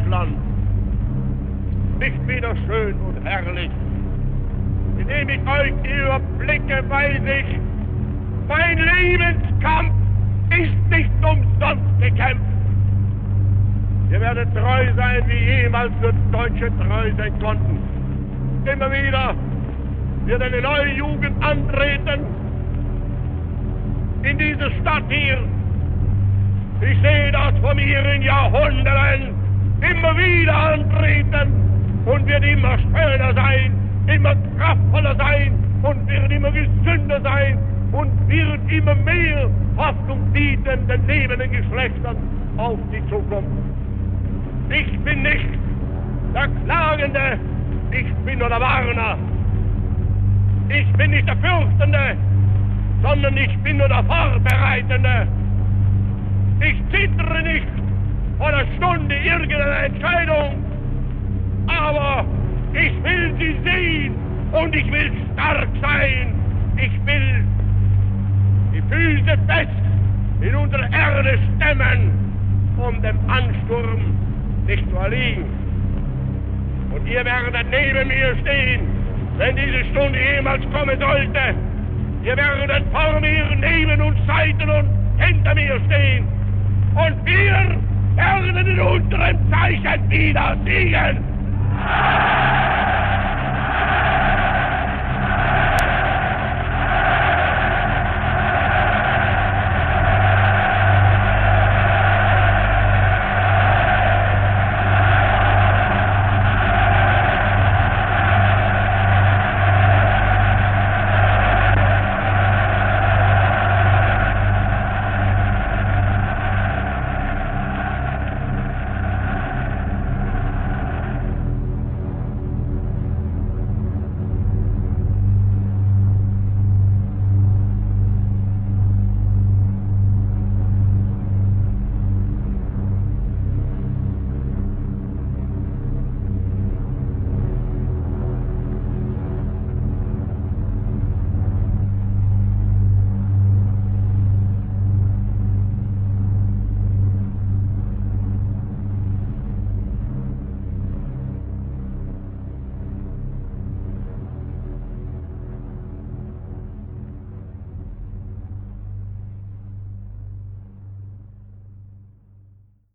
Land nicht wieder schön und herrlich. Indem ich euch überblicke, weiß ich, mein Lebenskampf ist nicht umsonst gekämpft. Wir werden treu sein, wie jemals nur Deutsche treu sein konnten. Immer wieder wird eine neue Jugend antreten in diese Stadt hier. Ich sehe das von mir in Jahrhunderten immer wieder antreten und wird immer schöner sein, immer kraftvoller sein und wird immer gesünder sein und wird immer mehr Hoffnung bieten den lebenden Geschlechtern auf die Zukunft. Ich bin nicht der Klagende, ich bin nur der Warner. Ich bin nicht der Fürchtende, sondern ich bin nur der Vorbereitende. Ich zittere nicht vor der Stunde irgendeiner Entscheidung, aber ich will sie sehen und ich will stark sein. Ich will die Füße fest in unsere Erde stemmen, um dem Ansturm nicht zu erliegen. Und ihr werdet neben mir stehen, wenn diese Stunde jemals kommen sollte. Ihr werdet vor mir, neben uns, Seiten und hinter mir stehen. Und wir werden in unserem Zeichen wieder siegen.